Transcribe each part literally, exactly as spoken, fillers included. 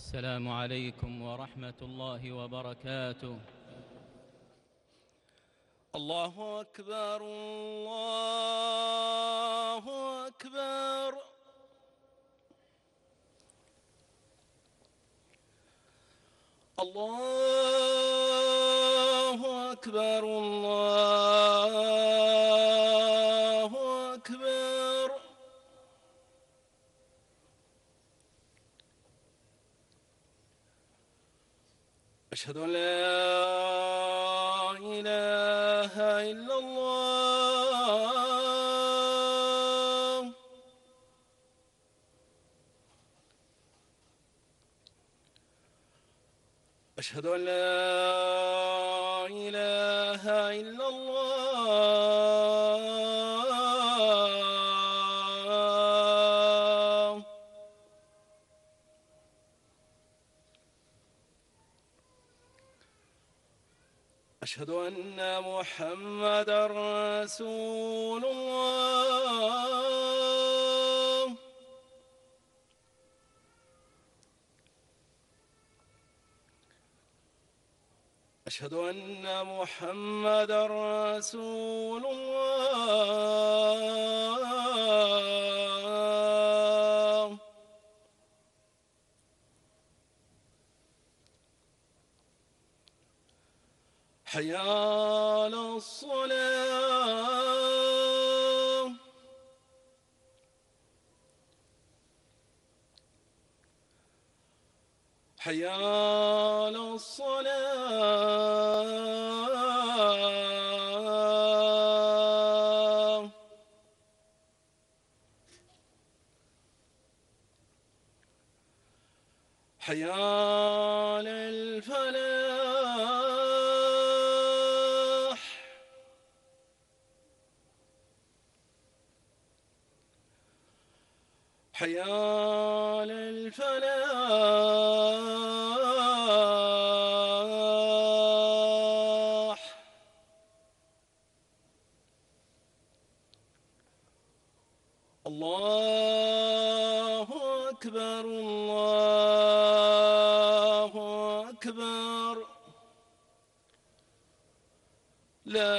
السلام عليكم ورحمة الله وبركاته. الله أكبر الله أكبر الله أكبر الله أكبر أشهد أن لا إله إلا الله أشهد أن لا إله إلا الله أشهد أن محمدًا رسول الله أشهد أن محمدًا رسول الله حي على الصلاة حي على الصلاة حي على الفلاح حي على الفلاح الله أكبر الله أكبر لا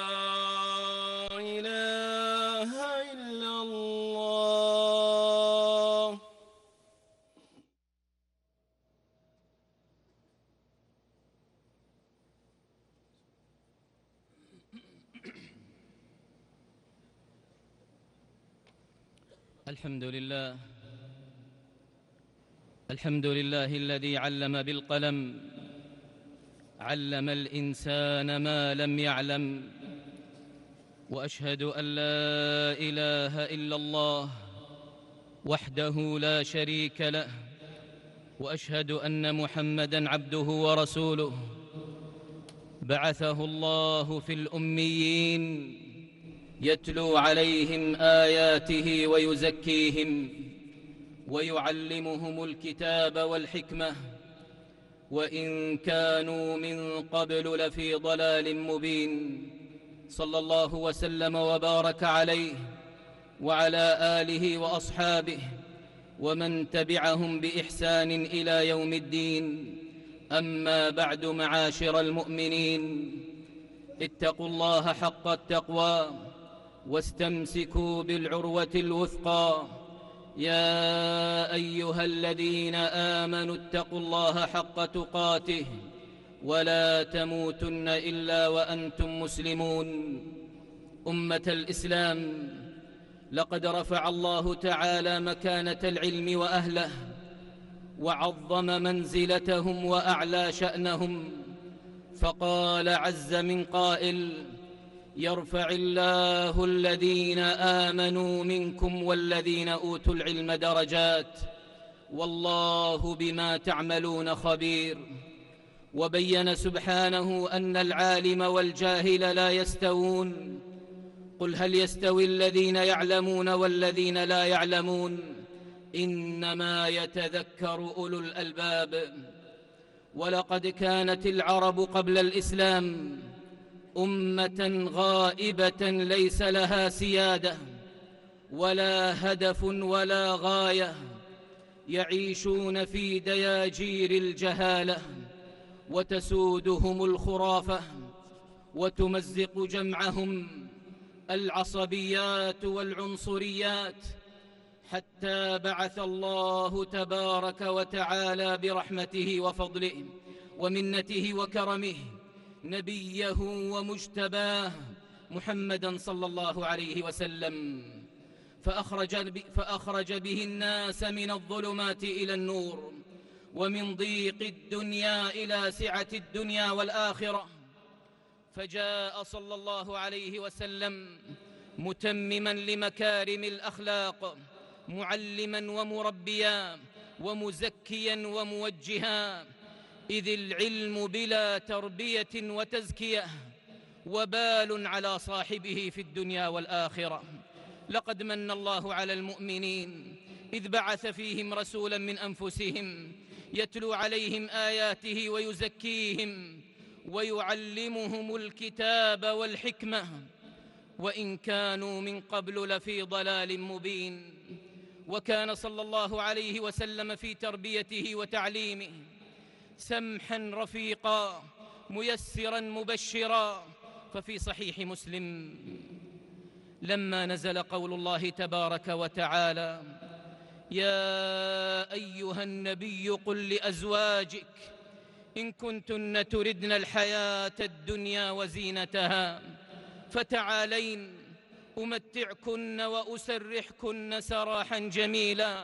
إله إلا الله الحمد لله الحمد لله الذي علم بالقلم علم الإنسان ما لم يعلم وأشهد أن لا إله إلا الله وحده لا شريك له وأشهد أن محمدًا عبده ورسوله بعثه الله في الأميين يتلو عليهم آياته ويزكيهم ويعلمهم الكتاب والحكمة وإن كانوا من قبل لفي ضلال مبين صلى الله وسلم وبارك عليه وعلى آله وأصحابه ومن تبعهم بإحسان إلى يوم الدين. أما بعد، معاشر المؤمنين، اتقوا الله حق التقوى واستمسكوا بالعروة الوثقى. يا أيها الذين آمنوا اتقوا الله حق تقاته ولا تموتن إلا وأنتم مسلمون. أمة الإسلام، لقد رفع الله تعالى مكانة العلم وأهله وعظم منزلتهم وأعلى شأنهم، فقال عز من قائل: يرفع الله الذين آمنوا منكم والذين أوتوا العلم درجات والله بما تعملون خبير. وبين سبحانه أن العالم والجاهل لا يستوون. قل هل يستوي الذين يعلمون والذين لا يعلمون؟ إنما يتذكر أولو الألباب. ولقد كانت العرب قبل الإسلام أمة غائبة ليس لها سيادة ولا هدف ولا غاية، يعيشون في دياجير الجهالة وتسودهم الخرافة وتمزق جمعهم العصبيات والعنصريات، حتى بعث الله تبارك وتعالى برحمته وفضله ومنته وكرمه نبيه ومجتباه محمدًا صلى الله عليه وسلم، فأخرج, فأخرج به الناس من الظلمات إلى النور، ومن ضيق الدنيا إلى سعة الدنيا والآخرة. فجاء صلى الله عليه وسلم متمما لمكارم الأخلاق، معلما ومربيا ومزكيا وموجها، إذ العلم بلا تربية وتزكية وبال على صاحبه في الدنيا والآخرة. لقد من الله على المؤمنين إذ بعث فيهم رسولا من أنفسهم يتلو عليهم آياته ويزكيهم ويعلمهم الكتاب والحكمة، وإن كانوا من قبل لفي ضلال مبين. وكان صلى الله عليه وسلم في تربيته وتعليمه سمحا رفيقا ميسرا مبشرا. ففي صحيح مسلم لما نزل قول الله تبارك وتعالى: يا أيها النبي قل لأزواجك إن كنتن تردن الحياة الدنيا وزينتها فتعالين أمتعكن وأسرحكن سراحا جميلا،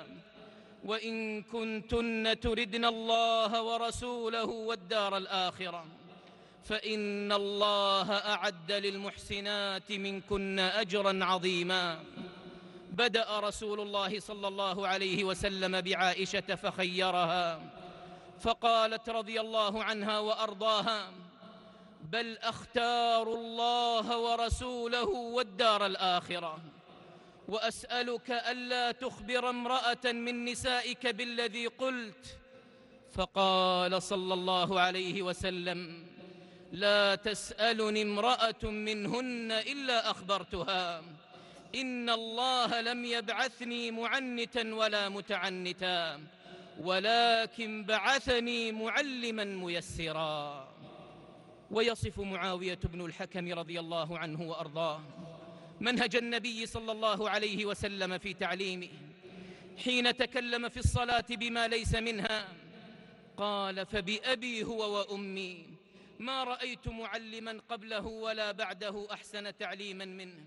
وإن كنتن تردن الله ورسوله والدار الآخرة فإن الله أعد للمحسنات منكن أجرا عظيما. بدأ رسول الله صلى الله عليه وسلم بعائشة فخيرها، فقالت رضي الله عنها وأرضاها: بل أختار الله ورسوله والدار الآخرة، وأسألك ألا تخبر امرأة من نسائك بالذي قلت. فقال صلى الله عليه وسلم: لا تسألني امرأة منهن إلا أخبرتها، إن الله لم يبعثني معنتا ولا متعنتا، ولكن بعثني معلما ميسرا. ويصف معاوية بن الحكم رضي الله عنه وأرضاه منهج النبي صلى الله عليه وسلم في تعليمه حين تكلم في الصلاة بما ليس منها، قال: فبأبي هو وأمي ما رأيت معلما قبله ولا بعده أحسن تعليما منه،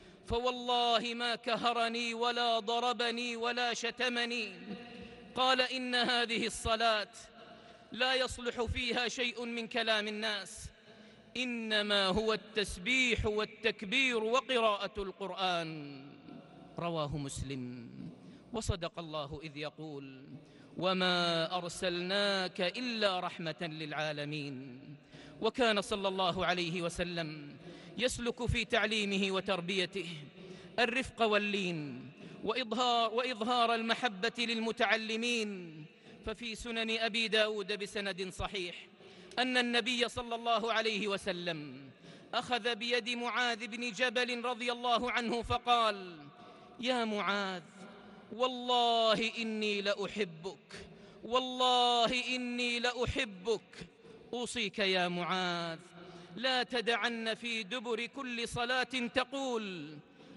فوالله ما كهرني ولا ضربني ولا شتمني. قال: إن هذه الصلاة لا يصلح فيها شيء من كلام الناس، إنما هو التسبيح والتكبير وقراءة القرآن. رواه مسلم. وصدق الله إذ يقول: وما أرسلناك إلا رحمة للعالمين. وكان صلى الله عليه وسلم يسلك في تعليمه وتربيته الرفق واللين وإظهار, وإظهار المحبة للمتعلمين. ففي سنن أبي داود بسند صحيح أن النبي صلى الله عليه وسلم أخذ بيد معاذ بن جبل رضي الله عنه فقال: يا معاذ، والله إني لأحبك، والله إني لأحبك، أوصيك يا معاذ لا تدعن في دبر كل صلاة تقول: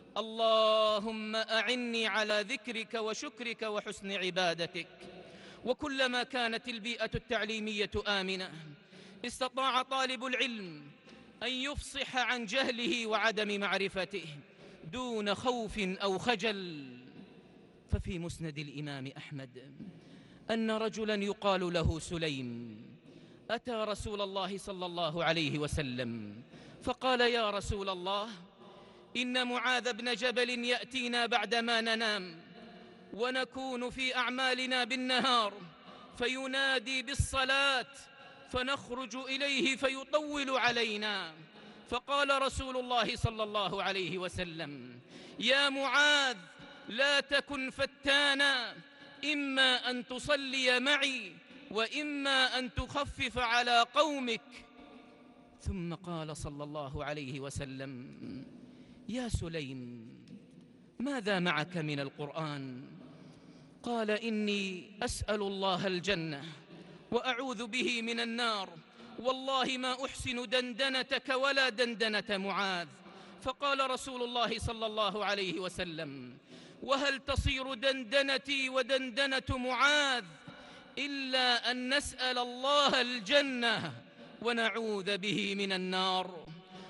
اللهم أعني على ذكرك وشكرك وحسن عبادتك. وكلما كانت البيئة التعليمية آمنة استطاع طالب العلم أن يفصح عن جهله وعدم معرفته دون خوف أو خجل. ففي مسند الإمام أحمد أن رجلا يقال له سليم أتى رسول الله صلى الله عليه وسلم فقال: يا رسول الله، إن معاذ بن جبل يأتينا بعدما ننام ونكون في أعمالنا بالنهار فينادي بالصلاة فنخرج إليه فيطول علينا. فقال رسول الله صلى الله عليه وسلم: يا معاذ، لا تكن فتانا، إما أن تصلي معي وإما أن تخفف على قومك. ثم قال صلى الله عليه وسلم: يا سليم، ماذا معك من القرآن؟ قال: إني أسأل الله الجنة وأعوذ به من النار، والله ما أحسن دندنتك ولا دندنة معاذ. فقال رسول الله صلى الله عليه وسلم: وهل تصير دندنتي ودندنة معاذ إلا أن نسأل الله الجنة ونعوذ به من النار.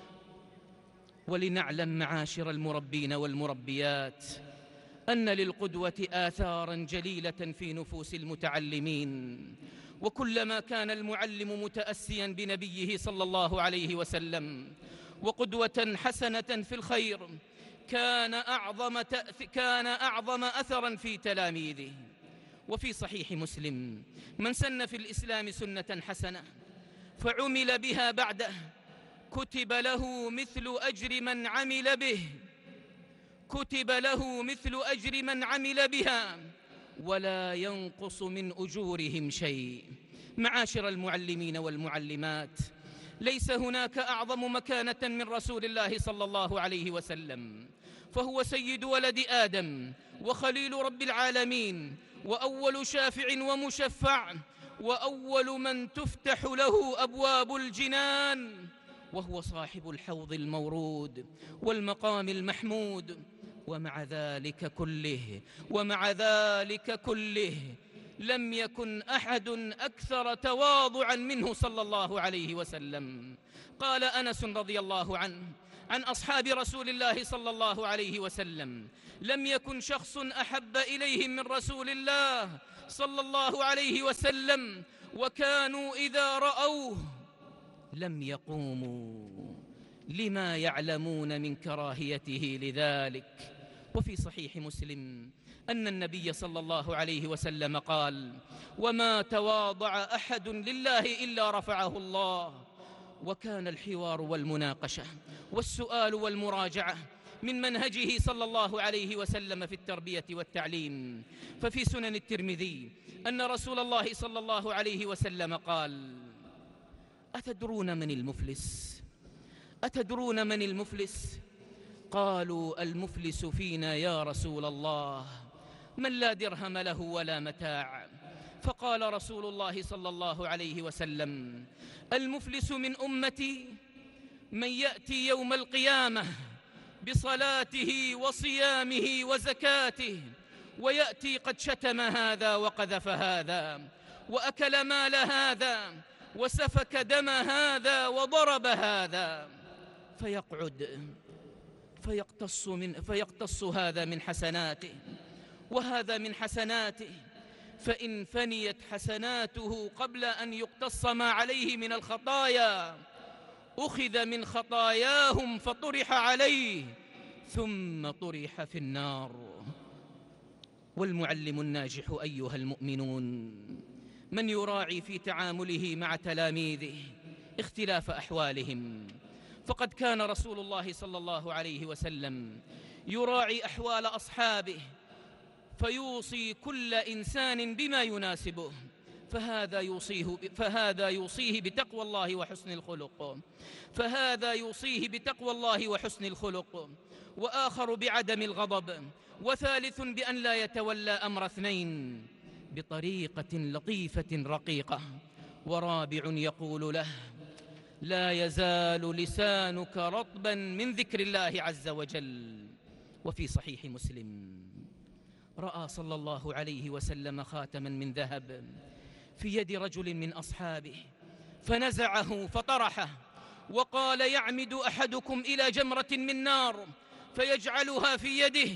ولنعلم معاشر المربين والمربيات أن للقدوة آثاراً جليلة في نفوس المتعلمين، وكلما كان المعلم متأسياً بنبيه صلى الله عليه وسلم وقدوة حسنة في الخير كان أعظم, كان أعظم أثراً في تلاميذه. وفي صحيح مسلم: من سن في الإسلام سنة حسنة فعمل بها بعده كتب له مثل أجر من عمل به كتب له مثل أجر من عمل بها ولا ينقص من أجورهم شيء. معاشر المعلمين والمعلمات، ليس هناك أعظم مكانة من رسول الله صلى الله عليه وسلم، فهو سيد ولد آدم وخليل رب العالمين وأول شافع ومشفع وأول من تفتح له أبواب الجنان، وهو صاحب الحوض المورود والمقام المحمود. ومع ذلك كله ومع ذلك كله لم يكن أحد أكثر تواضعا منه صلى الله عليه وسلم. قال أنس رضي الله عنه عن أصحاب رسول الله صلى الله عليه وسلم: لم يكن شخص أحب إليهم من رسول الله صلى الله عليه وسلم، وكانوا إذا رأوه لم يقوموا لما يعلمون من كراهيته لذلك. وفي صحيح مسلم أن النبي صلى الله عليه وسلم قال: وما تواضع أحد لله إلا رفعه الله. وكان الحوار والمناقشة والسؤال والمراجعة من منهجه صلى الله عليه وسلم في التربية والتعليم. ففي سنن الترمذي أن رسول الله صلى الله عليه وسلم قال: أتدرون من المفلس؟ أتدرون من المفلس؟ قالوا: المفلس فينا يا رسول الله من لا درهم له ولا متاع. فقال رسول الله صلى الله عليه وسلم: المفلس من أمتي من يأتي يوم القيامة بصلاته وصيامه وزكاته ويأتي قد شتم هذا وقذف هذا وأكل مال هذا وسفك دم هذا وضرب هذا، فيقعد فيقتص, من فيقتص هذا من حسناته وهذا من حسناته، فإن فنيت حسناته قبل أن يقتص ما عليه من الخطايا أخذ من خطاياهم فطرح عليه ثم طرح في النار. والمعلم الناجح أيها المؤمنون من يراعي في تعامله مع تلاميذه اختلاف أحوالهم، فقد كان رسول الله صلى الله عليه وسلم يراعي أحوال أصحابه فيوصي كل إنسان بما يناسبه، فهذا يوصيه فهذا يوصيه بتقوى الله وحسن الخلق فهذا يوصيه بتقوى الله وحسن الخلق وآخر بعدم الغضب، وثالث بأن لا يتولى أمر اثنين بطريقة لطيفة رقيقة، ورابع يقول له: لا يزال لسانك رطبا من ذكر الله عز وجل. وفي صحيح مسلم رأى صلى الله عليه وسلم خاتما من ذهب في يد رجل من أصحابه فنزعه فطرحه وقال: يعمد أحدكم إلى جمرة من نار فيجعلها في يده.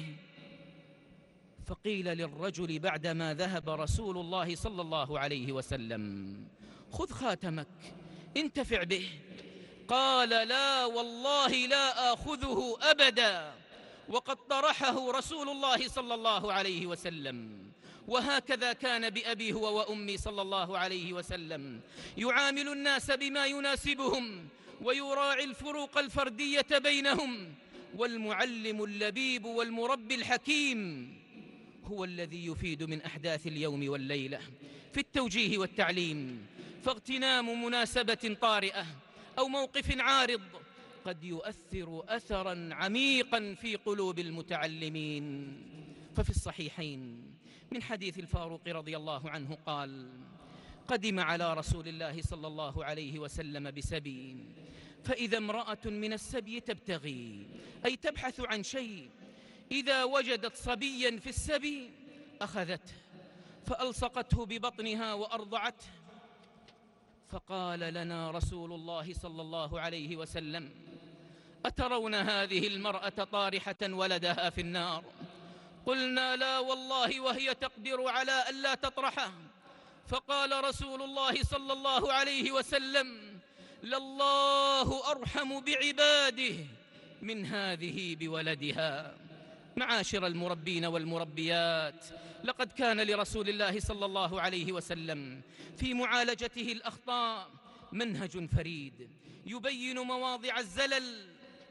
فقيل للرجل بعدما ذهب رسول الله صلى الله عليه وسلم: خذ خاتمك انتفع به. قال: لا والله لا آخذه أبدا، وقد طرحه رسول الله صلى الله عليه وسلم. وهكذا كان بأبي هو وأمي صلى الله عليه وسلم، يعامل الناس بما يناسبهم ويراعي الفروق الفردية بينهم. والمعلم اللبيب والمربي الحكيم هو الذي يفيد من أحداث اليوم والليلة في التوجيه والتعليم، فاغتنام مناسبة طارئة أو موقف عارض قد يؤثر أثراً عميقاً في قلوب المتعلمين. ففي الصحيحين من حديث الفاروق رضي الله عنه قال: قدم على رسول الله صلى الله عليه وسلم بسبي، فإذا امرأة من السبي تبتغي، أي تبحث عن شيء، إذا وجدت صبيا في السبي أخذته فألصقته ببطنها وأرضعته. فقال لنا رسول الله صلى الله عليه وسلم: أترون هذه المرأة طارحة ولدها في النار؟ قلنا: لا والله، وهي تقدر على ألا تطرحه. فقال رسول الله صلى الله عليه وسلم: لله أرحم بعباده من هذه بولدها. معاشر المربين والمربيات، لقد كان لرسول الله صلى الله عليه وسلم في معالجته الأخطاء منهج فريد يبين مواضع الزلل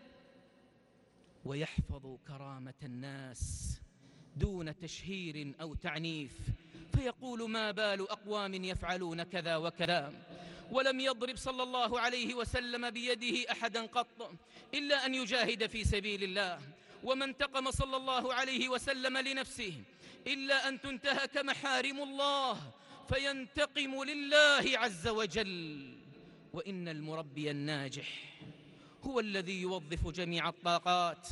ويحفظ كرامة الناس دون تشهير أو تعنيف، فيقول: ما بال أقوام يفعلون كذا وكذا. ولم يضرب صلى الله عليه وسلم بيده أحدا قط إلا أن يجاهد في سبيل الله، وما انتقم صلى الله عليه وسلم لنفسه إلا أن تنتهك محارم الله فينتقم لله عز وجل. وإن المربي الناجح هو الذي يوظف جميع الطاقات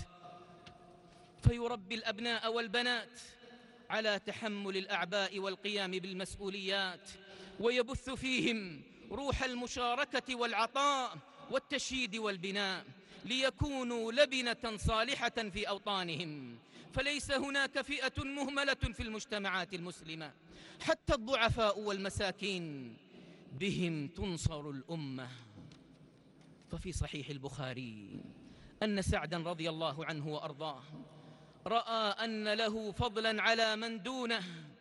فيربي الأبناء والبنات على تحمل الأعباء والقيام بالمسؤوليات، ويبث فيهم روح المشاركة والعطاء والتشييد والبناء، ليكونوا لبنة صالحة في أوطانهم. فليس هناك فئة مهملة في المجتمعات المسلمة، حتى الضعفاء والمساكين بهم تنصر الأمة. ففي صحيح البخاري أن سعدا رضي الله عنه وأرضاه رأى أن له فضلا على من دونه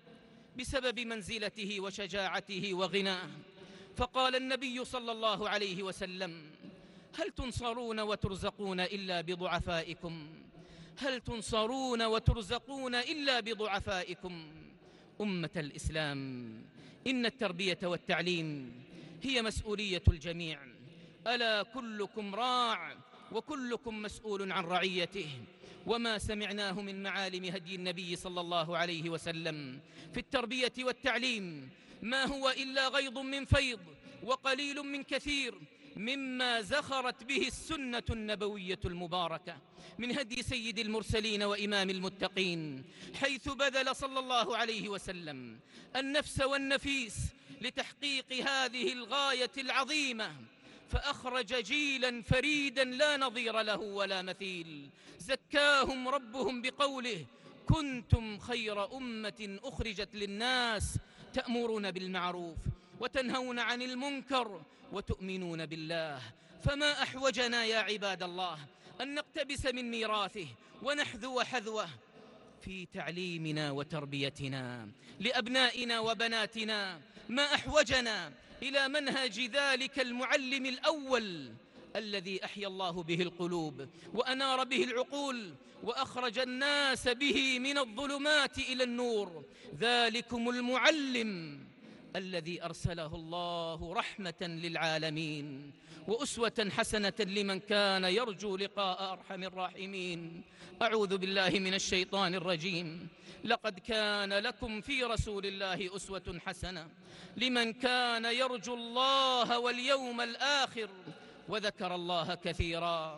بسبب منزلته وشجاعته وغناه، فقال النبي صلى الله عليه وسلم: هل تنصرون وترزقون إلا بضعفائكم؟ هل تنصرون وترزقون إلا بضعفائكم؟ أمة الإسلام، إن التربية والتعليم هي مسؤولية الجميع، ألا كلكم راع وكلكم مسؤول عن رعيته. وما سمعناه من معالم هدي النبي صلى الله عليه وسلم في التربية والتعليم ما هو إلا غيض من فيض وقليل من كثير مما زخرت به السنة النبوية المباركة من هدي سيد المرسلين وإمام المتقين، حيث بذل صلى الله عليه وسلم النفس والنفيس لتحقيق هذه الغاية العظيمة، فأخرج جيلا فريدا لا نظير له ولا مثيل، زكاهم ربهم بقوله: كنتم خير أمة أخرجت للناس تأمرون بالمعروف وتنهون عن المنكر وتؤمنون بالله. فما أحوجنا يا عباد الله أن نقتبس من ميراثه ونحذو حذوه في تعليمنا وتربيتنا لأبنائنا وبناتنا. ما أحوجنا إلى منهج ذلك المعلم الأول الذي أحيا الله به القلوب وأنار به العقول وأخرج الناس به من الظلمات إلى النور، ذلكم المعلم الذي أرسله الله رحمة للعالمين وأسوة حسنة لمن كان يرجو لقاء أرحم الراحمين. أعوذ بالله من الشيطان الرجيم. لقد كان لكم في رسول الله أسوة حسنة لمن كان يرجو الله واليوم الآخر وذكر الله كثيرا.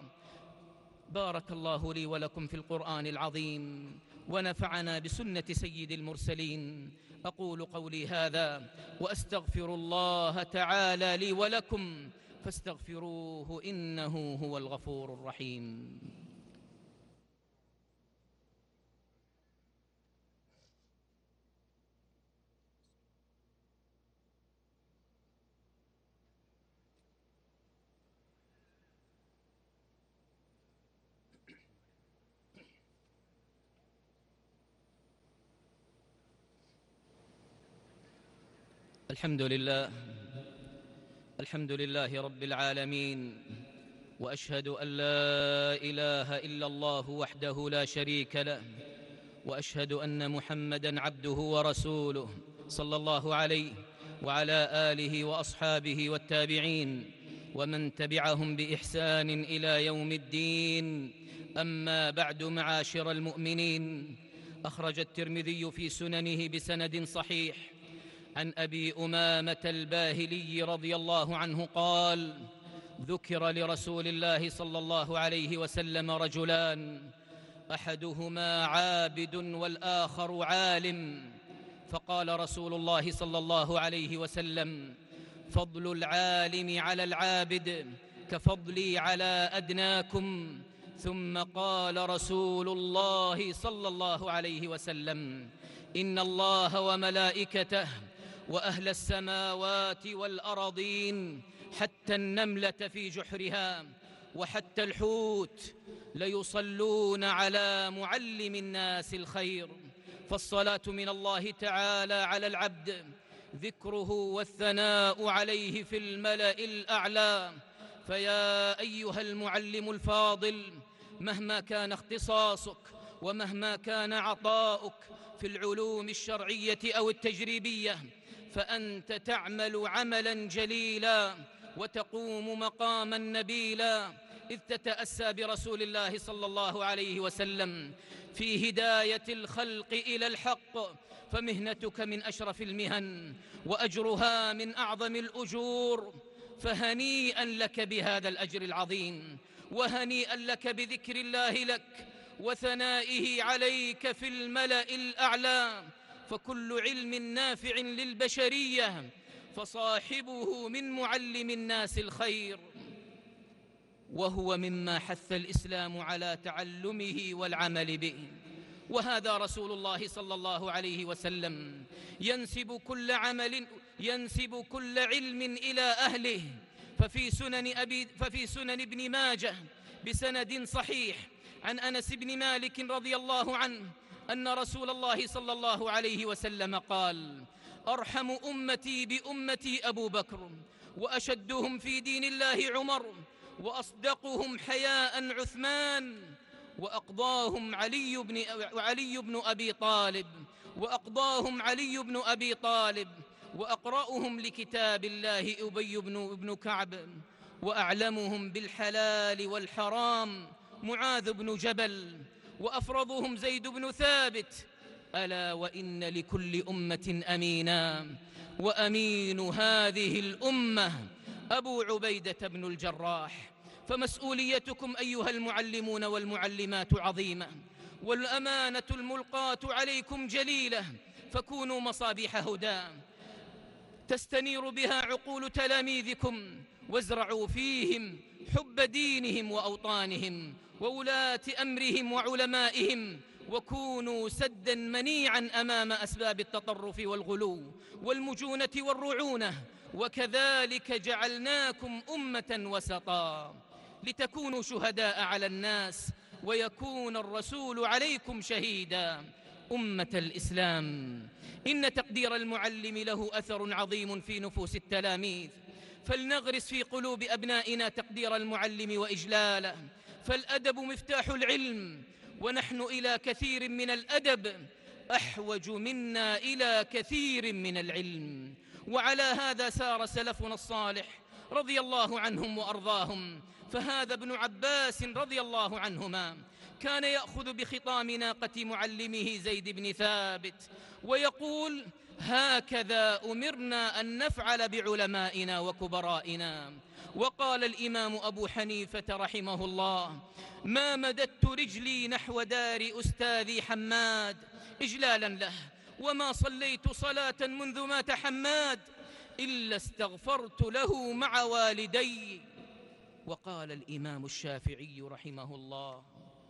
بارك الله لي ولكم في القرآن العظيم ونفعنا بسنة سيد المرسلين. أقول قولي هذا وأستغفر الله تعالى لي ولكم فاستغفروه إنه هو الغفور الرحيم. الحمد لله الحمد لله رب العالمين، وأشهد أن لا إله إلا الله وحده لا شريك له، وأشهد أن محمدًا عبده ورسوله صلى الله عليه وعلى آله وأصحابه والتابعين ومن تبعهم بإحسان إلى يوم الدين. أما بعد، معاشر المؤمنين، أخرج الترمذي في سننه بسند صحيح عن أبي أمامة الباهلي رضي الله عنه قال: ذكر لرسول الله صلى الله عليه وسلم رجلان، أحدهما عابد والآخر عالم، فقال رسول الله صلى الله عليه وسلم: فضل العالم على العابد كفضلي على أدناكم. ثم قال رسول الله صلى الله عليه وسلم: إن الله وملائكته وأهل السماوات والأرضين حتى النملة في جحرها وحتى الحوت ليصلون على معلم الناس الخير. فالصلاة من الله تعالى على العبد ذكره والثناء عليه في الملأ الأعلى. فيا أيها المعلم الفاضل، مهما كان اختصاصك ومهما كان عطاؤك في العلوم الشرعية أو التجريبية، فأنت تعمل عملا جليلا وتقوم مقاما نبيلا، إذ تتأسى برسول الله صلى الله عليه وسلم في هداية الخلق إلى الحق. فمهنتك من أشرف المهن وأجرها من أعظم الأجور، فهنيئا لك بهذا الأجر العظيم، وهنيئا لك بذكر الله لك وثنائه عليك في الملأ الأعلى. فكل علم نافع للبشرية فصاحبه من معلم الناس الخير، وهو مما حث الإسلام على تعلمه والعمل به. وهذا رسول الله صلى الله عليه وسلم ينسب كل عمل ينسب كل علم إلى أهله. ففي سنن أبي ففي سنن ابن ماجه بسند صحيح عن أنس بن مالك رضي الله عنه أن رسول الله صلى الله عليه وسلم قال: أرحم أمتي بأمتي أبو بكر، وأشدهم في دين الله عمر، وأصدقهم حياء عثمان، وأقضاهم علي بن علي بن أبي طالب وأقضاهم علي بن أبي طالب وأقرأهم لكتاب الله أبي بن بن كعب، وأعلمهم بالحلال والحرام معاذ بن جبل، وأفرضهم زيد بن ثابت. ألا وإن لكل أمة أمينا، وأمين هذه الأمة أبو عبيدة بن الجراح. فمسؤوليتكم أيها المعلمون والمعلمات عظيمة، والأمانة الملقاة عليكم جليلة، فكونوا مصابيح هدى تستنير بها عقول تلاميذكم، وازرعوا فيهم حب دينهم وأوطانهم وولاة أمرهم وعلمائهم، وكونوا سدا منيعا أمام أسباب التطرف والغلو والمجونة والرعونة. وكذلك جعلناكم أمة وسطا لتكونوا شهداء على الناس ويكون الرسول عليكم شهيدا. أمة الإسلام، إن تقدير المعلم له أثر عظيم في نفوس التلاميذ، فلنغرس في قلوب أبنائنا تقدير المعلم وإجلاله، فالأدب مفتاح العلم، ونحن إلى كثير من الأدب أحوج منا إلى كثير من العلم. وعلى هذا سار سلفنا الصالح رضي الله عنهم وأرضاهم. فهذا ابن عباس رضي الله عنهما كان يأخذ بخطام ناقة معلمه زيد بن ثابت ويقول: هكذا أمرنا أن نفعل بعلمائنا وكبرائنا. وقال الإمام أبو حنيفة رحمه الله: ما مددت رجلي نحو دار أستاذي حماد إجلالا له، وما صليت صلاة منذ مات حماد إلا استغفرت له مع والدي. وقال الإمام الشافعي رحمه الله: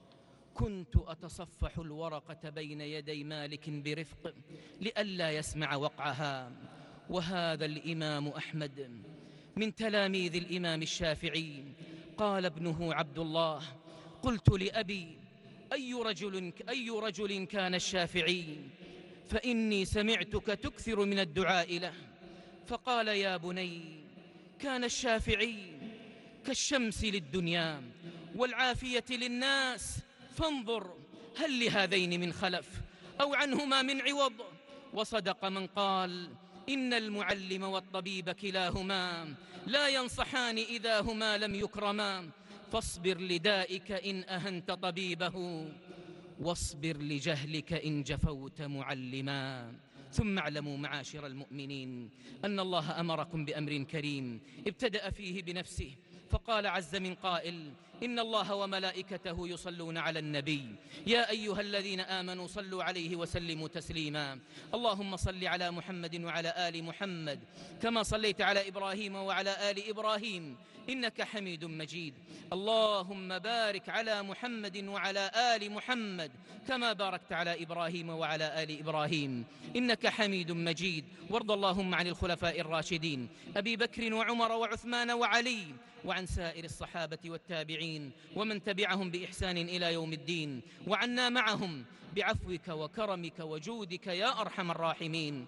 كنت أتصفح الورقة بين يدي مالك برفق لئلا يسمع وقعها. وهذا الإمام أحمد من تلاميذ الإمام الشافعي. قال ابنه عبد الله: قلت لأبي: أي رجل, أي رجل كان الشافعي؟ فإني سمعتك تكثر من الدعاء له. فقال: يا بني، كان الشافعي كالشمس للدنيا والعافية للناس، فانظر هل لهذين من خلف أو عنهما من عوض. وصدق من قال: إن المعلم والطبيب كلاهما لا ينصحان إذا هما لم يكرما، فاصبر لدائك إن أهنت طبيبه، واصبر لجهلك إن جفوت معلما. ثم اعلموا معاشر المؤمنين أن الله أمركم بأمر كريم ابتدأ فيه بنفسه فقال عز من قائل: إن الله وملائكته يصلون على النبي يا أيها الذين آمنوا صلوا عليه وسلموا تسليما. اللهم صل على محمد وعلى آل محمد كما صليت على إبراهيم وعلى آل إبراهيم إنك حميد مجيد. اللهم بارك على محمد وعلى آل محمد كما باركت على إبراهيم وعلى آل إبراهيم إنك حميد مجيد. وارض اللهم عن الخلفاء الراشدين أبي بكر وعمر وعثمان وعلي وعن سائر الصحابة والتابعين ومن تبعهم بإحسان إلى يوم الدين، وعنا معهم بعفوك وكرمك وجودك يا أرحم الراحمين.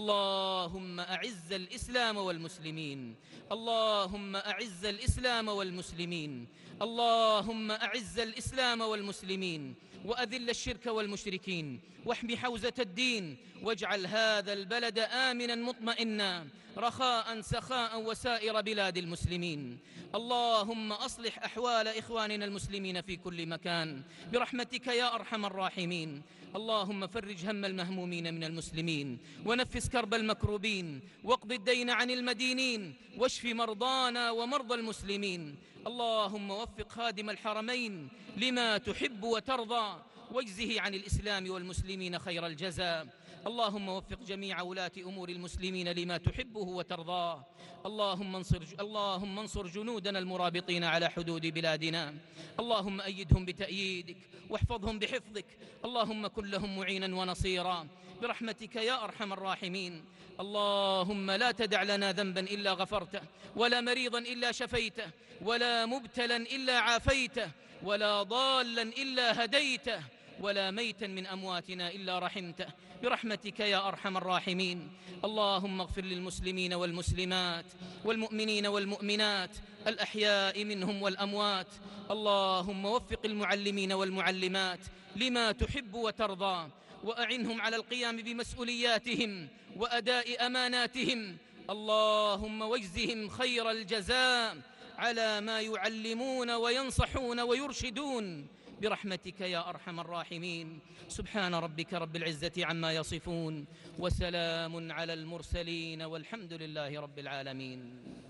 اللهم أعز الإسلام والمسلمين، اللهم أعز الإسلام والمسلمين، اللهم أعز الإسلام والمسلمين، وأذل الشرك والمشركين، واحم حوزة الدين، واجعل هذا البلد آمنا مطمئنا رخاء سخاء وسائر بلاد المسلمين. اللهم أصلح أحوال إخواننا المسلمين في كل مكان برحمتك يا أرحم الراحمين. اللهم فرج هم المهمومين من المسلمين، ونفس كرب المكروبين، واقض الدين عن المدينين، واشف مرضانا ومرضى المسلمين. اللهم وفق خادم الحرمين لما تحب وترضى، واجزه عن الإسلام والمسلمين خير الجزاء. اللهم وفق جميع ولاة أمور المسلمين لما تحبه وترضاه. اللهم انصر, اللهم انصر جنودنا المرابطين على حدود بلادنا. اللهم أيدهم بتأييدك واحفظهم بحفظك. اللهم كن لهم معينا ونصيرا برحمتك يا أرحم الراحمين. اللهم لا تدع لنا ذنبا إلا غفرته، ولا مريضا إلا شفيته، ولا مبتلا إلا عافيته، ولا ضالا إلا هديته، ولا ميتا من أمواتنا إلا رحمته برحمتك يا أرحم الراحمين. اللهم اغفر للمسلمين والمسلمات والمؤمنين والمؤمنات الأحياء منهم والأموات. اللهم وفق المعلمين والمعلمات لما تحب وترضى، وأعنهم على القيام بمسؤولياتهم وأداء أماناتهم. اللهم واجزهم خير الجزاء على ما يعلمون وينصحون ويرشدون برحمتك يا أرحم الراحمين. سبحان ربك رب العزة عما يصفون، وسلام على المرسلين، والحمد لله رب العالمين.